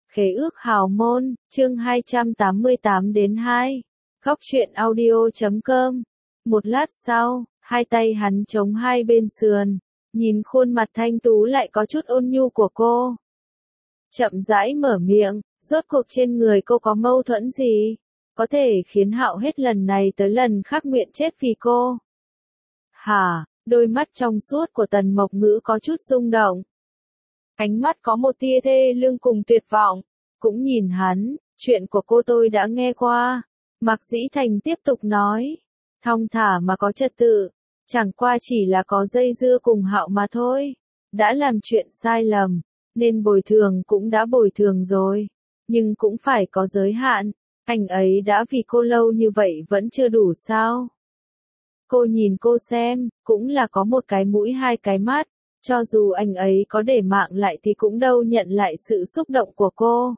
Khế ước hào môn, chương 288-2. Góc truyện audio.com. Một lát sau, hai tay hắn chống hai bên sườn, nhìn khuôn mặt thanh tú lại có chút ôn nhu của cô. Chậm rãi mở miệng, rốt cuộc trên người cô có mâu thuẫn gì? Có thể khiến Hạo hết lần này tới lần khác nguyện chết vì cô. Hả, đôi mắt trong suốt của Tần Mộc Ngữ có chút rung động. Ánh mắt có một tia thê lương cùng tuyệt vọng, cũng nhìn hắn, chuyện của cô tôi đã nghe qua. Mạc Dĩ Thành tiếp tục nói, thong thả mà có trật tự, chẳng qua chỉ là có dây dưa cùng Hạo mà thôi. Đã làm chuyện sai lầm, nên bồi thường cũng đã bồi thường rồi, nhưng cũng phải có giới hạn, anh ấy đã vì cô lâu như vậy vẫn chưa đủ sao? Cô nhìn cô xem, cũng là có một cái mũi hai cái mắt. Cho dù anh ấy có để mạng lại thì cũng đâu nhận lại sự xúc động của cô.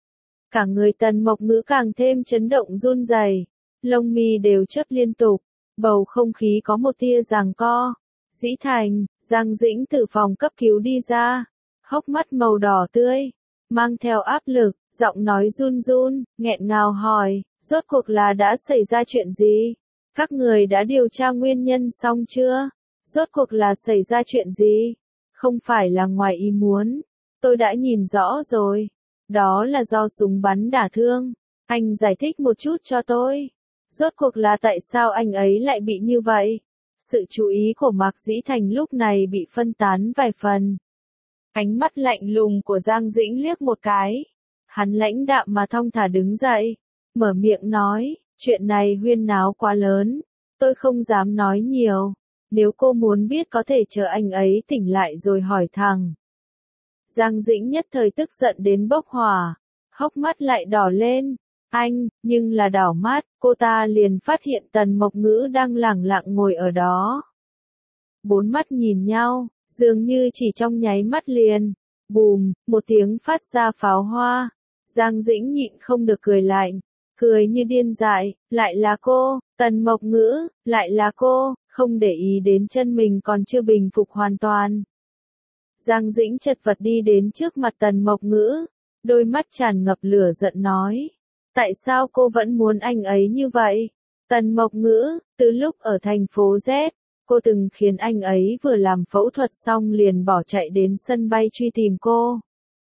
Cả người Tần Mộc Ngữ càng thêm chấn động run rẩy, lông mi đều chớp liên tục, bầu không khí có một tia giằng co. Dĩ Thành, Giang Dĩnh từ phòng cấp cứu đi ra, hốc mắt màu đỏ tươi, mang theo áp lực, giọng nói run run, nghẹn ngào hỏi, rốt cuộc là đã xảy ra chuyện gì? Các người đã điều tra nguyên nhân xong chưa? Rốt cuộc là xảy ra chuyện gì? Không phải là ngoài ý muốn. Tôi đã nhìn rõ rồi. Đó là do súng bắn đả thương. Anh giải thích một chút cho tôi. Rốt cuộc là tại sao anh ấy lại bị như vậy? Sự chú ý của Mạc Dĩ Thành lúc này bị phân tán vài phần. Ánh mắt lạnh lùng của Giang Dĩnh liếc một cái. Hắn lãnh đạm mà thong thả đứng dậy. Mở miệng nói, chuyện này huyên náo quá lớn. Tôi không dám nói nhiều. Nếu cô muốn biết có thể chờ anh ấy tỉnh lại rồi hỏi thẳng. Giang Dĩnh nhất thời tức giận đến bốc hỏa, hốc mắt lại đỏ lên. Anh, nhưng là đảo mắt, cô ta liền phát hiện Tần Mộc Ngữ đang lẳng lặng ngồi ở đó. Bốn mắt nhìn nhau, dường như chỉ trong nháy mắt liền. Bùm, một tiếng phát ra pháo hoa. Giang Dĩnh nhịn không được cười lạnh. Cười như điên dại, lại là cô, Tần Mộc Ngữ, lại là cô, không để ý đến chân mình còn chưa bình phục hoàn toàn. Giang Dĩnh chật vật đi đến trước mặt Tần Mộc Ngữ, đôi mắt tràn ngập lửa giận nói. Tại sao cô vẫn muốn anh ấy như vậy? Tần Mộc Ngữ, từ lúc ở thành phố Z, cô từng khiến anh ấy vừa làm phẫu thuật xong liền bỏ chạy đến sân bay truy tìm cô.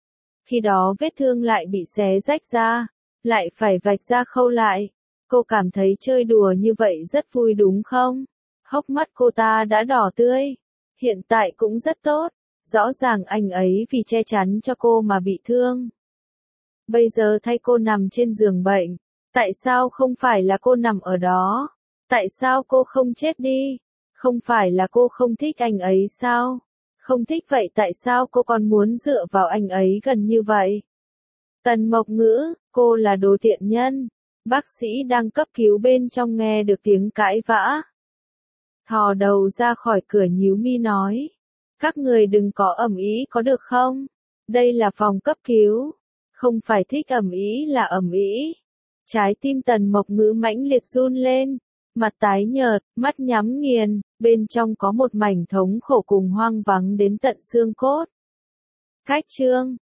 Khi đó vết thương lại bị xé rách ra, lại phải vạch ra khâu lại. Cô cảm thấy chơi đùa như vậy rất vui đúng không? Hốc mắt cô ta đã đỏ tươi. Hiện tại cũng rất tốt. Rõ ràng anh ấy vì che chắn cho cô mà bị thương. Bây giờ thay cô nằm trên giường bệnh. Tại sao không phải là cô nằm ở đó? Tại sao cô không chết đi? Không phải là cô không thích anh ấy sao? Không thích vậy tại sao cô còn muốn dựa vào anh ấy gần như vậy? Tần Mộc Ngữ, cô là đồ tiện nhân. Bác sĩ đang cấp cứu bên trong nghe được tiếng cãi vã. Thò đầu ra khỏi cửa nhíu mi nói. Các người đừng có ầm ĩ có được không? Đây là phòng cấp cứu. Không phải thích ầm ĩ là ầm ĩ. Trái tim Tần Mộc Ngữ mãnh liệt run lên. Mặt tái nhợt, mắt nhắm nghiền, bên trong có một mảnh thống khổ cùng hoang vắng đến tận xương cốt. Cách chương